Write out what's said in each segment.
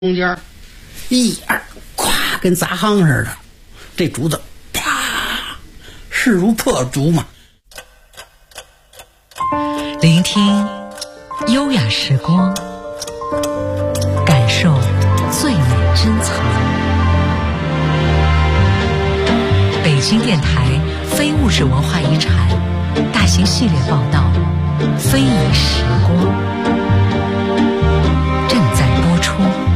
中间一二，咵，跟砸夯似的，这竹子啪，势如破竹嘛。 聆听优雅时光，感受最美珍藏。北京电台非物质文化遗产大型系列报道《非遗时光》正在播出。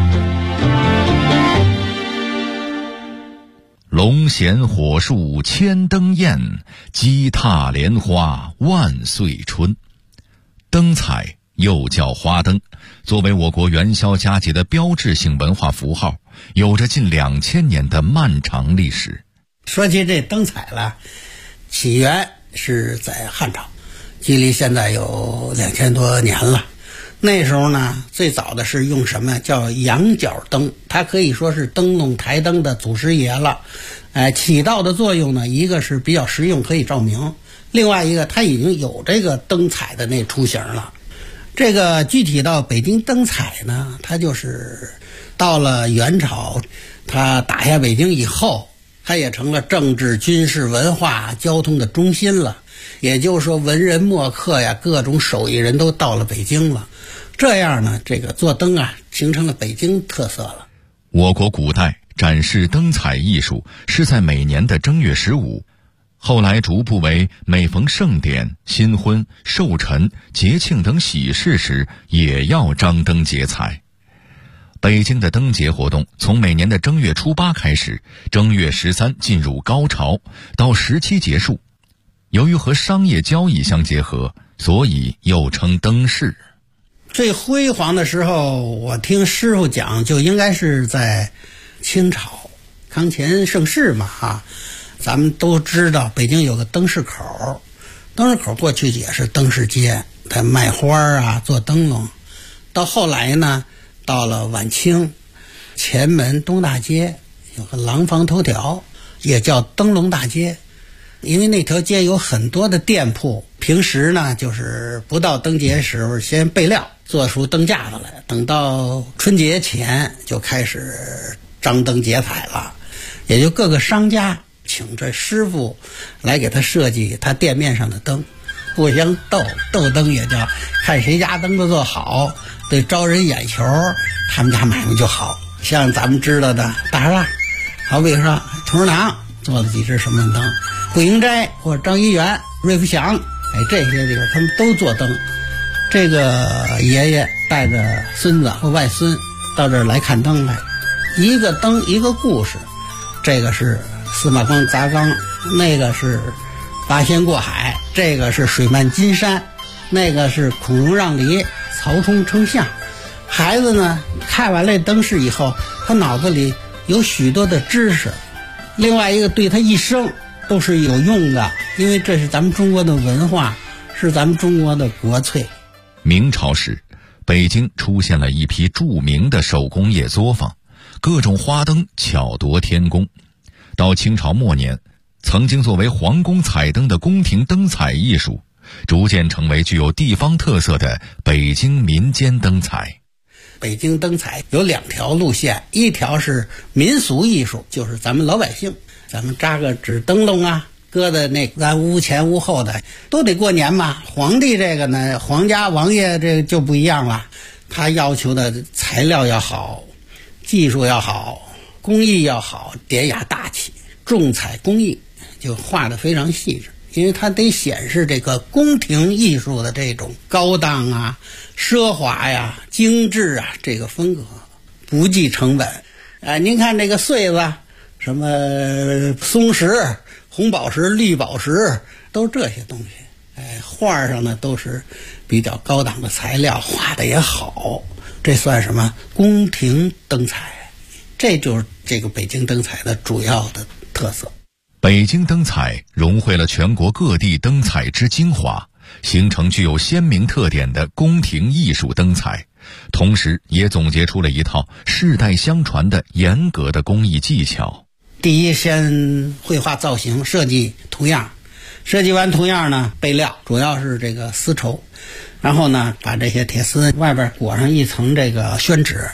龙衔火树千灯焰，鸡踏莲花万岁春。灯彩又叫花灯，作为我国元宵佳节的标志性文化符号，有着近2000年的漫长历史。 说起这灯彩了，起源是在汉朝，距离现在有2000多年了。那时候呢，最早的是用什么叫羊角灯，它可以说是灯笼台灯的祖师爷了。起到的作用呢，一个是比较实用，可以照明；另外一个，它已经有这个灯彩的那雏形了。这个具体到北京灯彩呢，它就是到了元朝，它打下北京以后，它也成了政治、军事、文化、交通的中心了。也就是说，文人墨客呀，各种手艺人都到了北京了。这样呢，这个做灯啊，形成了北京特色了。 我国古代展示灯彩艺术是在每年的正月15，后来逐步为每逢盛典、新婚、寿辰、节庆等喜事时也要张灯结彩。北京的灯节活动从每年的正月初8开始，正月13进入高潮，到17结束。由于和商业交易相结合，所以又称灯市。 最辉煌的时候，我听师傅讲，就应该是在清朝康乾盛世嘛哈。咱们都知道北京有个灯市口，灯市口过去也是灯市街，它卖花啊，做灯笼。到后来呢，到了晚清，前门东大街有个廊坊头条，也叫灯笼大街。因为那条街有很多的店铺，平时呢就是不到灯节时候先备料，做出灯架子来，等到春节前就开始张灯结彩了。也就各个商家请这师傅来给他设计他店面上的灯，互相斗灯也叫看谁家灯子做好，对招人眼球，他们家买卖就好。像咱们知道的大栅，好比说同仁堂做了几只什么灯，桂英斋或者张一元、瑞福祥，这些地方他们都做灯。这个爷爷带着孙子或外孙到这儿来看灯来，一个灯一个故事。这个是司马光砸缸，那个是八仙过海，这个是水漫金山，那个是孔融让梨，曹冲称象。孩子呢看完这灯饰以后，他脑子里有许多的知识，另外一个对他一生都是有用的，因为这是咱们中国的文化，是咱们中国的国粹。 明朝时，北京出现了一批著名的手工业作坊，各种花灯巧夺天工。到清朝末年，曾经作为皇宫彩灯的宫廷灯彩艺术，逐渐成为具有地方特色的北京民间灯彩。 北京灯彩有2条路线，一条是民俗艺术，就是咱们老百姓，咱们扎个纸灯笼啊，搁在那咱屋前屋后的，都得过年嘛。皇帝这个呢，皇家王爷这个就不一样了，他要求的材料要好，技术要好，工艺要好，典雅大气，重彩工艺就画得非常细致，因为它得显示这个宫廷艺术的这种高档啊、奢华呀、精致啊这个风格，不计成本。您看这个穗子，什么松石、红宝石、绿宝石，都是这些东西。画上呢都是比较高档的材料，画的也好，这算什么宫廷灯彩？这就是这个北京灯彩的主要的特色。 北京灯彩融汇了全国各地灯彩之精华，形成具有鲜明特点的宫廷艺术灯彩，同时也总结出了一套世代相传的严格的工艺技巧。 第一，先绘画造型，设计图样，设计完图样呢，备料，主要是这个丝绸，然后呢把这些铁丝外边裹上一层这个宣纸，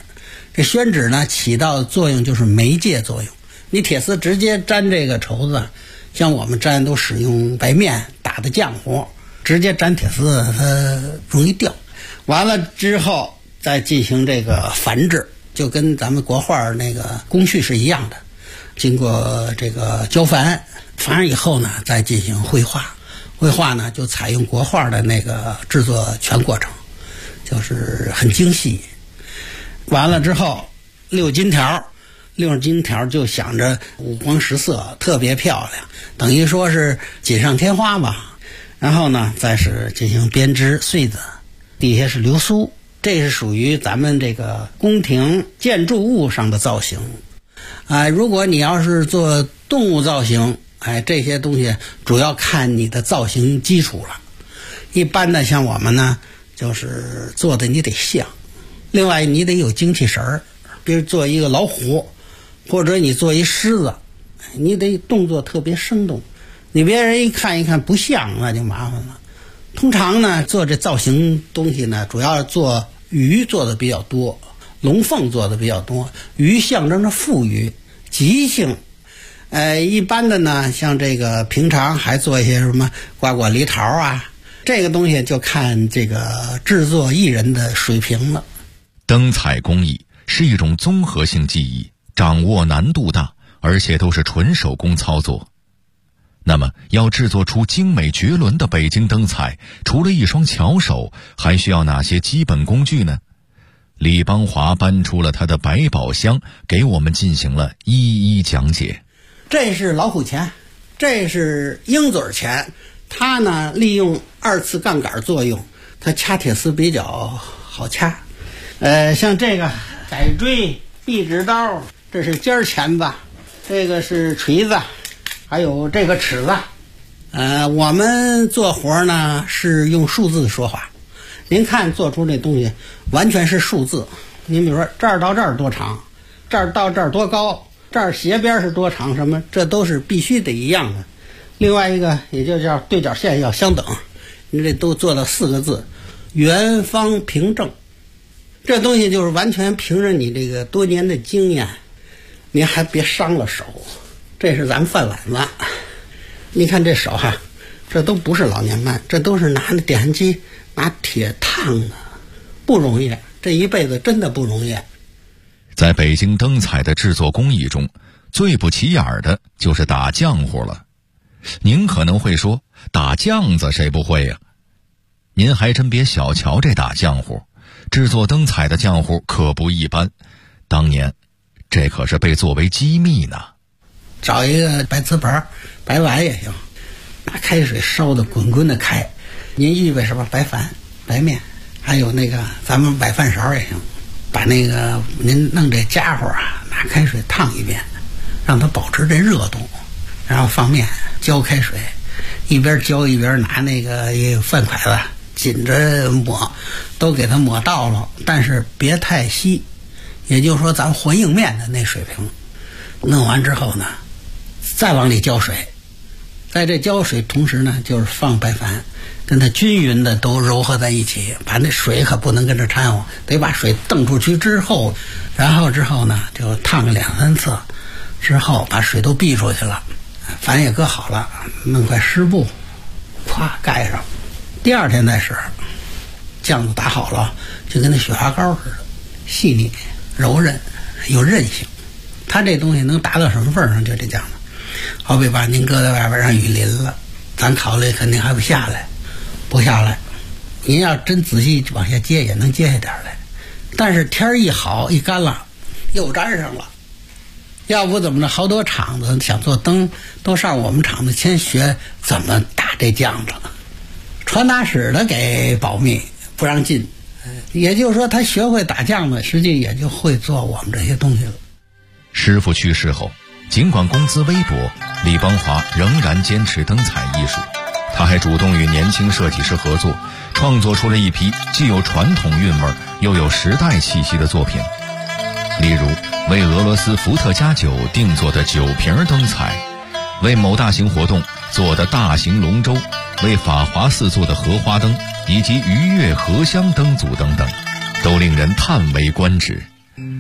这宣纸呢起到的作用就是媒介作用。你铁丝直接粘这个绸子，像我们粘都使用白面打的浆糊，直接粘铁丝它容易掉。完了之后再进行这个繁制，就跟咱们国画那个工序是一样的，经过这个焦繁，繁完以后呢再进行绘画。绘画呢就采用国画的那个制作全过程，就是很精细。完了之后六金条就想着五光十色，特别漂亮，等于说是锦上添花吧。然后呢再是进行编织穗子，底下是流苏，这是属于咱们这个宫廷建筑物上的造型。如果你要是做动物造型，这些东西主要看你的造型基础了。一般的像我们呢，就是做的你得像，另外你得有精气神儿，比如做一个老虎，或者你做一狮子，你得动作特别生动，你别人一看不像，那就麻烦了。通常呢做这造型东西呢，主要做鱼做的比较多，龙凤做的比较多。鱼象征着富裕吉庆，一般的呢像这个平常还做一些什么瓜果梨桃啊，这个东西就看这个制作艺人的水平了。 灯彩工艺是一种综合性技艺，掌握难度大，而且都是纯手工操作。那么要制作出精美绝伦的北京灯彩，除了一双巧手，还需要哪些基本工具呢？李邦华搬出了他的百宝箱，给我们进行了一一讲解。 这是老虎钳，这是鹰嘴钳，它呢利用二次杠杆作用，它掐铁丝比较好掐。像这个改锥、壁纸刀，这是尖钳子，这个是锤子，还有这个尺子。我们做活呢是用数字说话。您看做出这东西完全是数字，您比如说这儿到这儿多长，这儿到这儿多高，这儿斜边是多长，什么这都是必须得一样的。另外一个也就叫对角线要相等，你这都做到4个字，圆方平正。这东西就是完全凭着你这个多年的经验，您还别伤了手。这是咱们饭碗子，你看这手哈，这都不是老年慢，这都是拿那点焊机拿铁烫的，不容易，这一辈子真的不容易。 在北京灯彩的制作工艺中，最不起眼的就是打浆糊了。您可能会说，打酱子谁不会呀？您还真别小瞧这打浆糊，制作灯彩的浆糊可不一般，当年这可是被作为机密呢。 找一个白瓷盘、白碗也行，拿开水烧的滚滚的开，您预备什么白饭、白面，还有那个咱们崴饭勺也行，把那个您弄这家伙啊，拿开水烫一遍，让它保持这热度，然后放面浇开水，一边浇一边拿那个饭筷子紧着抹，都给它抹到了，但是别太稀，也就是说咱和硬面的那水平。弄完之后呢，再往里浇水，在这浇水同时呢，就是放白矾，跟它均匀的都糅合在一起，把那水可不能跟着掺和，得把水瞪出去之后，然后之后呢就烫个2、3次，之后把水都逼出去了，矾也搁好了，弄块湿布咵盖上，第2天再使，酱子打好了，就跟那雪花膏似的，细腻柔韧有韧性。它这东西能达到什么份上，就这酱子。好比把您搁在外边让雨淋了，咱考虑肯定还不下来，不下来。您要真仔细往下接，也能接下点来。但是天一好一干了，又粘上了。要不怎么着，好多厂子想做灯，都上我们厂子先学怎么打这酱子，传达室的给保密，不让进。也就是说，他学会打酱子，实际也就会做我们这些东西了。 师傅去世后，尽管工资微薄，李邦华仍然坚持灯彩艺术。他还主动与年轻设计师合作，创作出了一批既有传统韵味又有时代气息的作品。例如，为俄罗斯伏特加酒定做的酒瓶灯彩，为某大型活动做的大型龙舟，为法华寺做的荷花灯，以及愉悦荷香灯组等等，都令人叹为观止。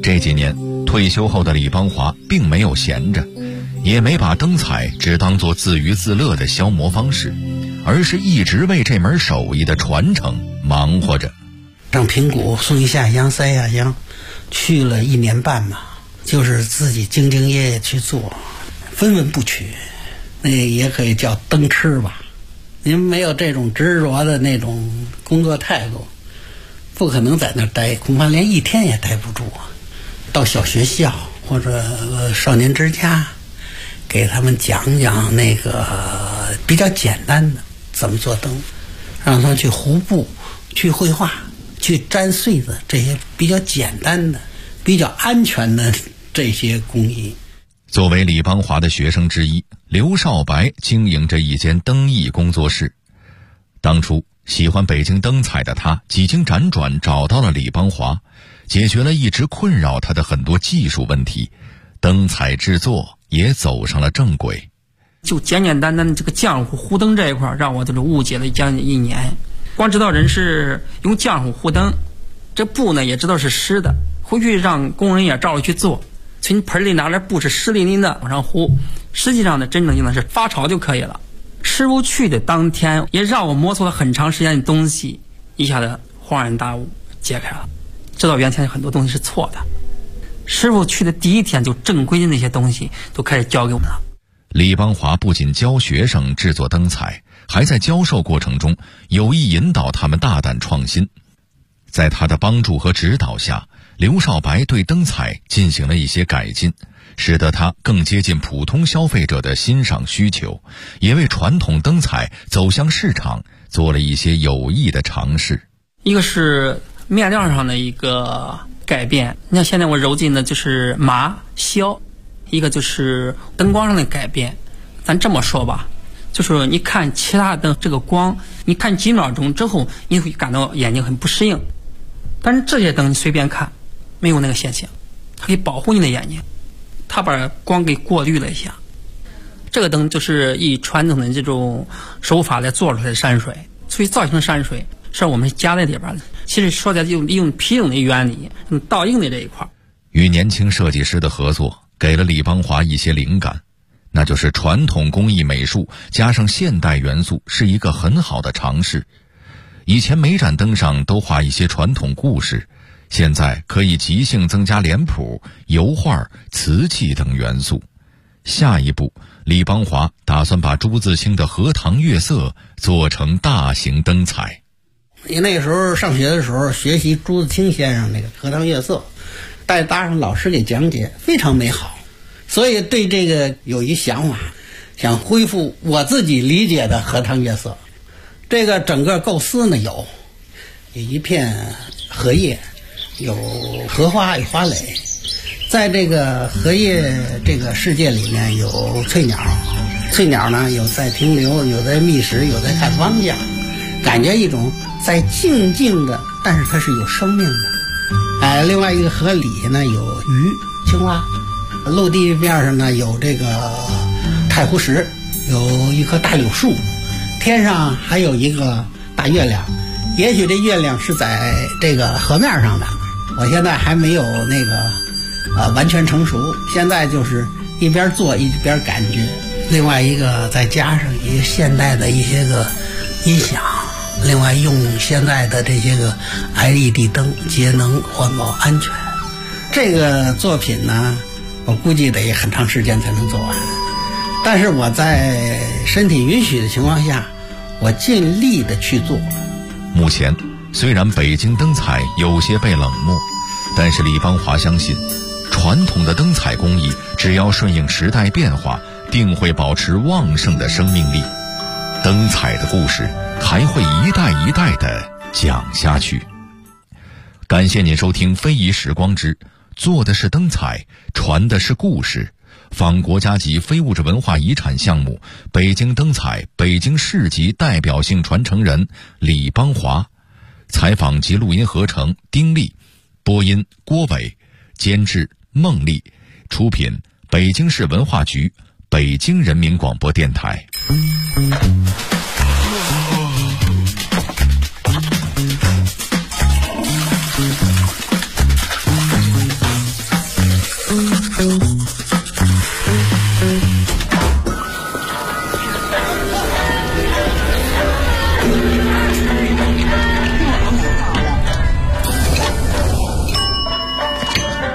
这几年退休后的李邦华并没有闲着，也没把灯彩只当作自娱自乐的消磨方式，而是一直为这门手艺的传承忙活着。 上平谷、松一下乡、三下乡去了1年半嘛，就是自己兢兢业业去做，分文不取，那也可以叫灯痴吧。您没有这种执着的那种工作态度，不可能在那儿待，恐怕连1天也待不住啊。到小学校或者少年之家，给他们讲讲那个比较简单的怎么做灯，让他们去糊布、去绘画、去粘穗子，这些比较简单的、比较安全的这些工艺。 作为李邦华的学生之一，刘少白经营着一间灯艺工作室。当初喜欢北京灯彩的他，几经辗转找到了李邦华，解决了一直困扰他的很多技术问题，灯彩制作也走上了正轨。 就简简单单的这个浆糊糊灯这一块，让我就是误解了将近1年。光知道人是用浆糊糊灯，这布呢也知道是湿的，回去让工人也照着去做。从盆里拿来布是湿淋淋的往上糊，实际上呢真正用的是发潮就可以了。师傅去的当天也让我摸索了很长时间的东西，一下子恍然大悟，解开了，知道原先很多东西是错的。师傅去的第1天就正规的那些东西都开始教给我们了。 李邦华不仅教学生制作灯彩，还在教授过程中有意引导他们大胆创新。在他的帮助和指导下，刘少白对灯彩进行了一些改进，使得它更接近普通消费者的欣赏需求，也为传统灯彩走向市场做了一些有益的尝试。 一个是面料上的一个改变，你看现在我揉进的就是麻硝，一个就是灯光上的改变。咱这么说吧，就是你看其他灯这个光，你看几秒钟之后你会感到眼睛很不适应，但是这些灯你随便看没有那个现象，它可以保护你的眼睛，它把光给过滤了一下。这个灯就是以传统的这种手法来做出来的山水，所以造型的山水是我们加在里边的。其实说起来就利用皮影的原理，倒映的这一块。 与年轻设计师的合作给了李邦华一些灵感，那就是传统工艺美术加上现代元素是一个很好的尝试。以前每盏灯上都画一些传统故事，现在可以即兴增加脸谱、油画、瓷器等元素。下一步，李邦华打算把朱自清的《荷塘月色》做成大型灯彩。 那个时候上学的时候学习朱自清先生那个《荷塘月色》，再搭上老师给讲解，非常美好。所以对这个有一想法，想恢复我自己理解的《荷塘月色》。这个整个构思呢，有一片荷叶，有荷花，有花蕾。在这个荷叶这个世界里面，有翠鸟，翠鸟呢有在停留，有在觅食，有在看汪家，感觉一种在静静的，但是它是有生命的。另外一个河里呢有鱼、青蛙，陆地面上呢有这个太湖石，有一棵大柳树，天上还有一个大月亮。也许这月亮是在这个河面上的，我现在还没有那个完全成熟，现在就是一边做一边感觉。另外一个再加上一些现代的一些个音响，另外用现在的这些个 LED 灯，节能环保安全。这个作品呢，我估计得很长时间才能做完，但是我在身体允许的情况下，我尽力的去做。 目前虽然北京灯彩有些被冷漠，但是李邦华相信，传统的灯彩工艺只要顺应时代变化，定会保持旺盛的生命力。灯彩的故事还会一代一代的讲下去。感谢您收听《非遗时光之做的是灯彩，传的是故事》，仿国家级非物质文化遗产项目北京灯彩北京市级代表性传承人李邦华。采访及录音合成丁力，播音郭伟，监制孟丽，出品北京市文化局，北京人民广播电台。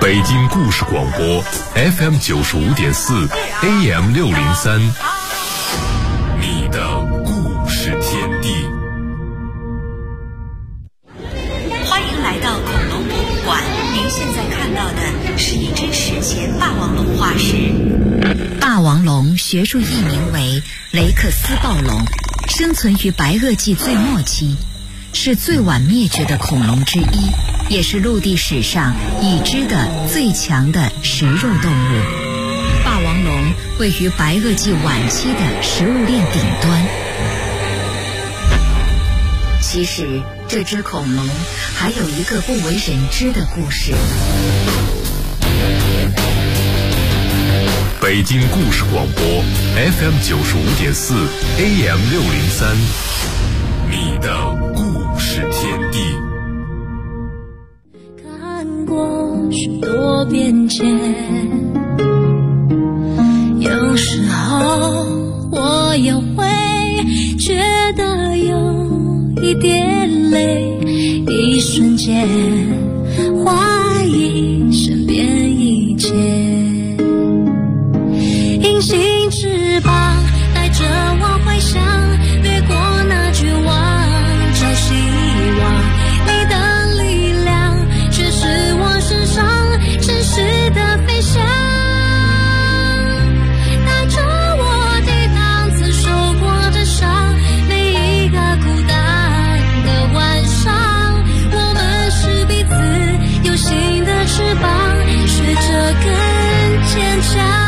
北京故事广播 FM 95.4 AM 603，你的故事天地。 欢迎来到恐龙博物馆，您现在看到的是一只史前霸王龙化石。 霸王龙学术译名为雷克斯暴龙，生存于白垩纪最末期，是最晚灭绝的恐龙之一，也是陆地史上已知的最强的食肉动物。霸王龙位于白垩纪晚期的食物链顶端。其实这只恐龙还有一个不为人知的故事。 北京故事广播 FM 95.4 AM 603，你的故事天地。 看过许多变迁，有时候我也会觉得有一点累，一瞬间怀疑身边一切。隐形翅膀带着我回想，掠过那绝望，找希望。你的力量却是我身上真实的飞翔，带着我抵挡曾受过的伤，每一个孤单的晚上，我们是彼此有新的翅膀，学着更坚强。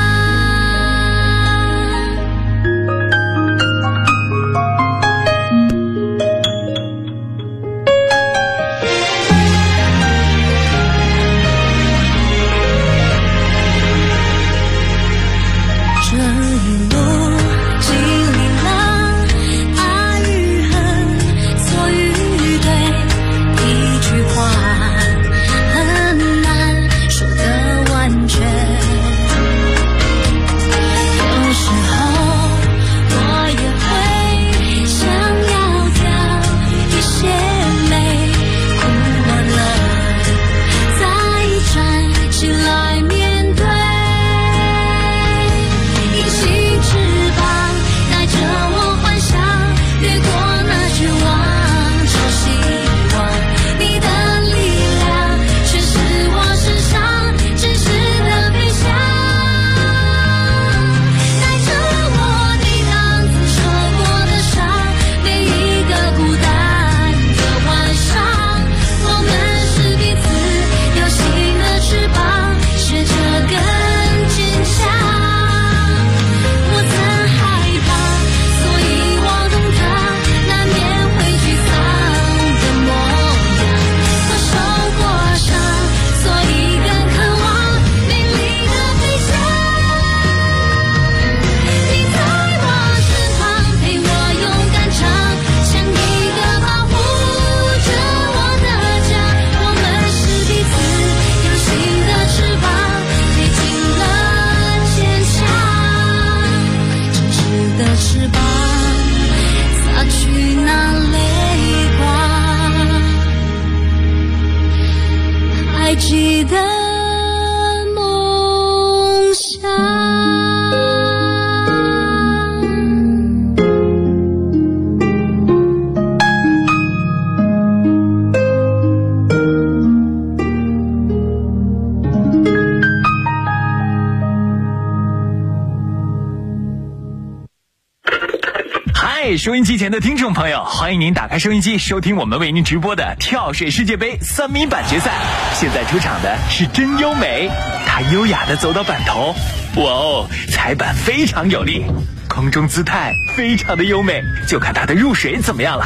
收音机前的听众朋友，欢迎您打开收音机，收听我们为您直播的跳水世界杯3米板决赛。现在出场的是真优美，她优雅地走到板头，哇哦，踩板非常有力，空中姿态非常的优美，就看她的入水怎么样了。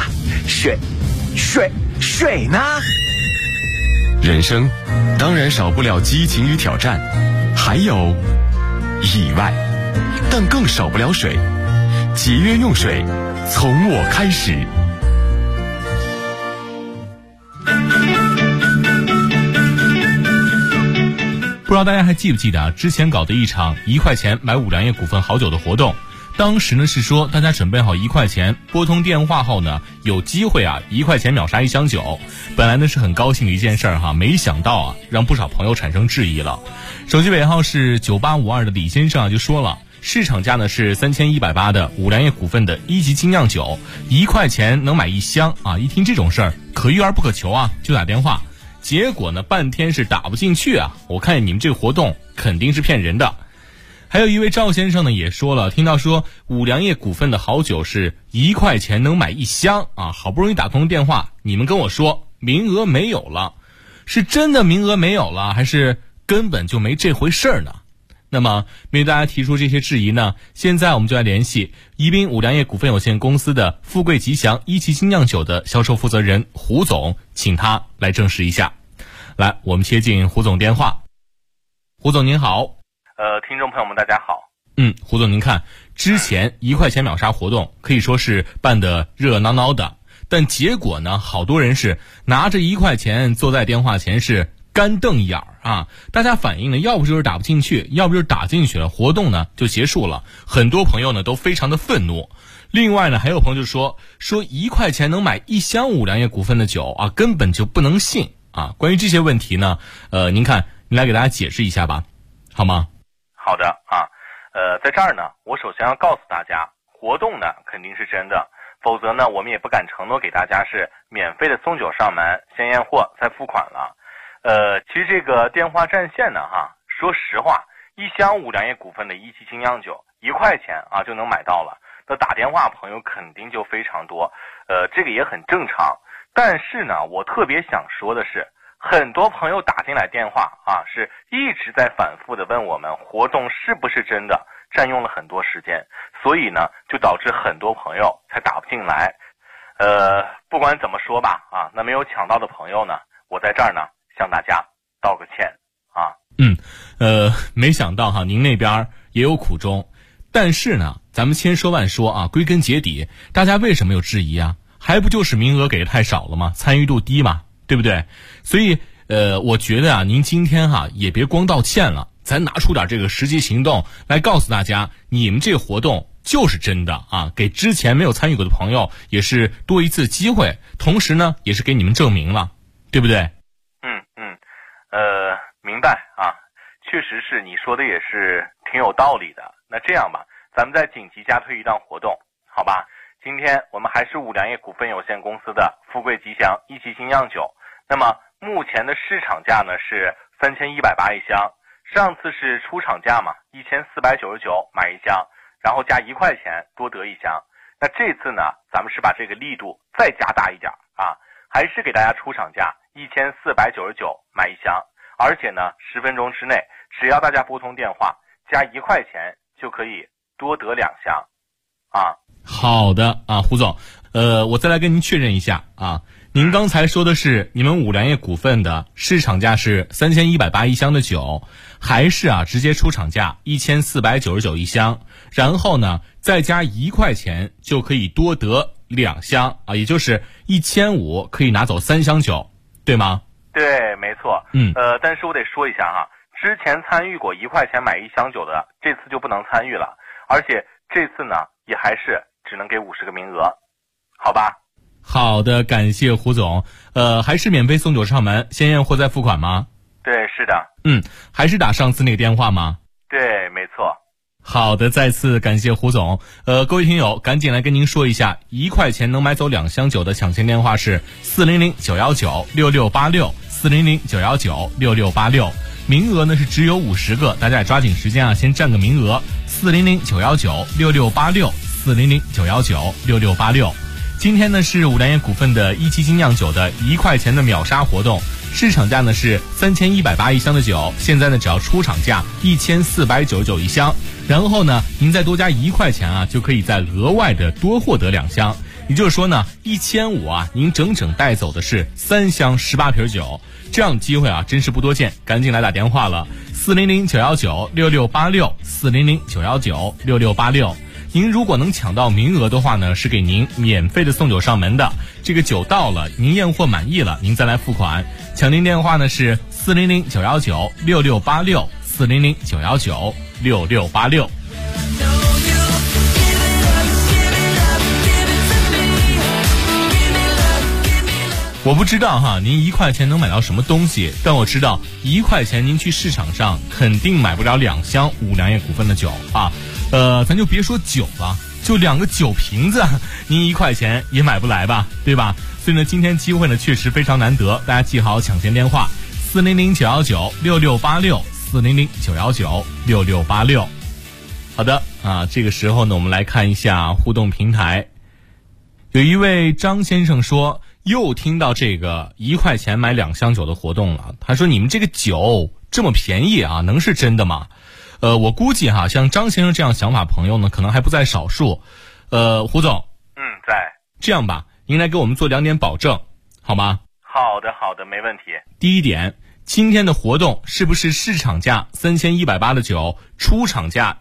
水呢？ 人生当然少不了激情与挑战，还有意外，但更少不了水。节约用水，从我开始。 不知道大家还记不记得之前搞的一场1块钱买5粮液股份好酒的活动， 当时呢是说大家准备好1块钱，拨通电话后呢，有机会啊1块钱秒杀1箱酒。本来呢是很高兴的一件事儿哈，没想到啊让不少朋友产生质疑了。手机尾号是9852的李先生啊就说了，市场价呢是3180的五粮液股份的1级精酿酒，1块钱能买1箱啊！一听这种事儿，可遇而不可求啊，就打电话。结果呢，半天是打不进去啊！我看你们这个活动肯定是骗人的。还有一位赵先生呢也说了，听到说五粮液股份的好酒是1块钱能买1箱啊，好不容易打通电话，你们跟我说名额没有了，是真的名额没有了，还是根本就没这回事儿呢？那么面对大家提出这些质疑呢，现在我们就来联系宜宾五粮液股份有限公司的富贵吉祥1级精酿酒的销售负责人胡总，请他来证实一下。来，我们接进胡总电话。胡总您好。 听众朋友们大家好。 胡总您看，之前1块钱秒杀活动可以说是办得热闹闹的，但结果呢，好多人是拿着1块钱坐在电话前是干瞪眼儿啊！大家反映呢，要不就是打不进去，要不就是打进去了，活动呢就结束了。很多朋友呢都非常的愤怒。另外呢，还有朋友就说1块钱能买1箱五粮液股份的酒啊，根本就不能信啊！关于这些问题呢，您来给大家解释一下吧，好吗？ 好的啊，在这儿呢，我首先要告诉大家，活动呢肯定是真的，否则呢，我们也不敢承诺给大家是免费的送酒上门，先验货再付款了。其实这个电话占线呢，说实话，1箱五粮液股份的1级精酿酒1块钱啊就能买到了，那打电话朋友肯定就非常多，这个也很正常。但是呢，我特别想说的是，很多朋友打进来电话啊，是一直在反复的问我们活动是不是真的，占用了很多时间，所以呢，就导致很多朋友才打不进来。不管怎么说吧，啊，那没有抢到的朋友呢，我在这儿呢向大家道个歉啊。 没想到哈，您那边也有苦衷，但是呢，咱们千说万说啊，归根结底，大家为什么有质疑啊？还不就是名额给的太少了吗？参与度低嘛，对不对？所以我觉得啊，您今天也别光道歉了，咱拿出点这个实际行动来告诉大家，你们这个活动就是真的啊，给之前没有参与过的朋友也是多一次机会，同时呢，也是给你们证明了，对不对？ 明白啊，确实是你说的也是挺有道理的。那这样吧，咱们再紧急加推一档活动，好吧？今天我们还是五粮液股份有限公司的富贵吉祥1级精酿酒，那么目前的市场价呢是3180一箱，上次是出厂价嘛，1499买1箱，然后加1块钱多得1箱。那这次呢，咱们是把这个力度再加大一点啊，还是给大家出厂价1499买1箱，而且呢10分钟之内，只要大家拨通电话加1块钱就可以多得2箱啊。 好的啊，胡总，我再来跟您确认一下啊，您刚才说的是你们五粮液股份的市场价是3180一箱的酒，还是直接出厂价1499一箱，然后呢再加1块钱就可以多得2箱啊，也就是1500可以拿走3箱酒，对吗？ 对，没错。但是我得说一下哈，之前参与过1块钱买1箱酒的，这次就不能参与了，而且这次呢也还是只能给50个名额，好吧？ 好的，感谢胡总。还是免费送酒上门，先验货再付款吗？ 对，是的。 还是打上次那个电话吗？ 对，没错。 好的，再次感谢胡总。各位听友，赶紧来跟您说一下，1块钱能买走2箱酒的抢先电话是400-919-6686，400-919-6686。名额呢是只有50个，大家也抓紧时间先占个名额。400-919-6686，400-919-6686。今天呢是五粮液股份的1级精酿酒的1块钱的秒杀活动，市场价呢是3180一箱的酒，现在呢只要出厂价1499一箱，然后呢您再多加1块钱就可以再额外的多获得2箱，也就是说呢1500您整整带走的是3箱18瓶酒，这样的机会真是不多见，赶紧来打电话了，400-919-6686，400-919-6686。您如果能抢到名额的话呢，是给您免费的送酒上门的。这个酒到了，您验货满意了，您再来付款。抢订电话呢是400-919-6686，400-919-6686。 我不知道哈，您1块钱能买到什么东西？但我知道1块钱您去市场上肯定买不了2箱五粮液股份的酒啊。咱就别说酒了，就2个酒瓶子，您1块钱也买不来吧，对吧？所以呢，今天机会呢确实非常难得，大家记好抢先电话400-919-6686，400-919-6686。好的啊，这个时候呢，我们来看一下互动平台。有一位张先生说，又听到这个1块钱买2箱酒的活动了。他说，你们这个酒这么便宜啊，能是真的吗？我估计哈，像张先生这样想法朋友呢，可能还不在少数。胡总， 在。 这样吧，您来给我们做2点保证，好吗？ 好的，没问题。 第一点，今天的活动是不是市场价3180的酒，出厂价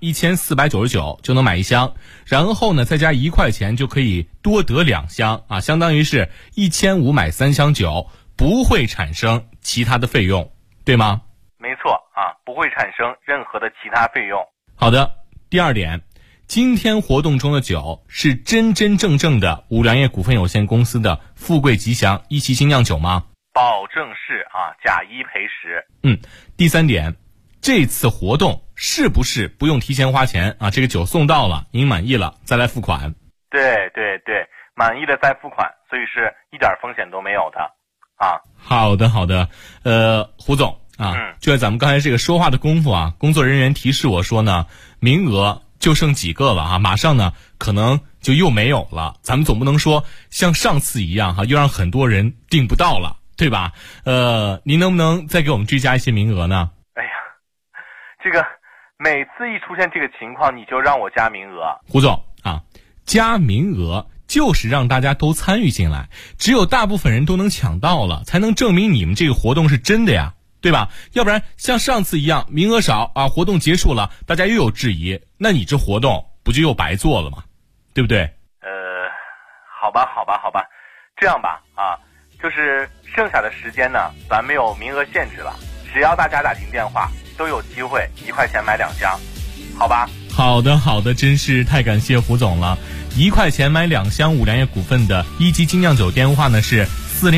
1499就能买1箱，然后呢再加1块钱就可以多得2箱啊，相当于是1500买3箱酒，不会产生其他的费用，对吗？ 没错啊，不会产生任何的其他费用。 好的，第二点，今天活动中的酒是真真正正的五粮液股份有限公司的富贵吉祥一期精酿酒吗？ 保证是啊，假一赔十。 第三点，这次活动是不是不用提前花钱啊？这个酒送到了，您满意了再来付款。 对，满意了再付款，所以是一点风险都没有的啊。 好的，胡总啊，就在咱们刚才这个说话的功夫啊，工作人员提示我说呢，名额就剩几个了啊，马上呢可能就又没有了。咱们总不能说像上次一样哈，又让很多人订不到了，对吧？您能不能再给我们追加一些名额呢？ 哎呀，这个每次一出现这个情况，你就让我加名额。 胡总啊，加名额就是让大家都参与进来，只有大部分人都能抢到了，才能证明你们这个活动是真的呀，对吧？要不然像上次一样名额少啊，活动结束了大家又有质疑，那你这活动不就又白做了吗？对不对？ 好吧，这样吧啊，就是剩下的时间呢，咱没有名额限制了，只要大家打进电话都有机会1块钱买2箱，好吧？ 好的，真是太感谢胡总了。1块钱买2箱五粮液股份的一级精酿酒电话呢是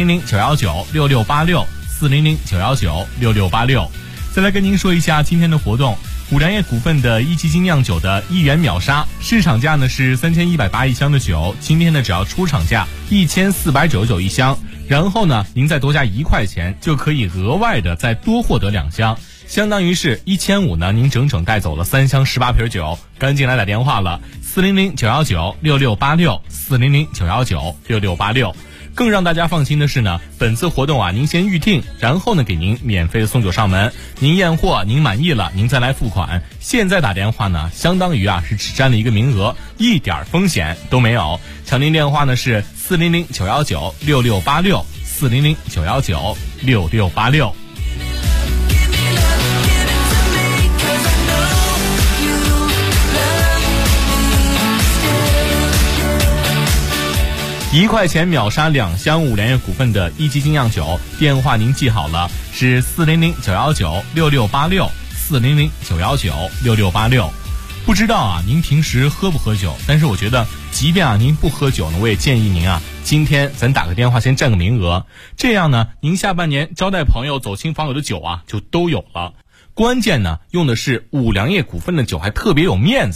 400-919-6686，400-919-6686。再来跟您说一下今天的活动，五粮液股份的一级精酿酒的1元秒杀，市场价呢是31801箱的酒，今天呢只要出厂价14991箱，然后呢您再多加1块钱就可以额外的再多获得2箱，相当于是1500呢，您整整带走了3箱18瓶酒。赶紧来打电话了，400-919-6686，400-919-6686。更让大家放心的是呢，本次活动啊，您先预定，然后呢给您免费的送酒上门，您验货您满意了您再来付款。现在打电话呢相当于啊是只占了1个名额，一点风险都没有。抢您电话呢是400-919-6686，400-919-6686。1块钱秒杀2箱五粮液股份的一级精酿酒，电话您记好了，是400-919-6686，400-919-6686。不知道啊，您平时喝不喝酒？但是我觉得，即便啊您不喝酒呢，我也建议您啊，今天咱打个电话先占个名额，这样呢，您下半年招待朋友、走亲访友的酒啊，就都有了。关键呢，用的是五粮液股份的酒，还特别有面子。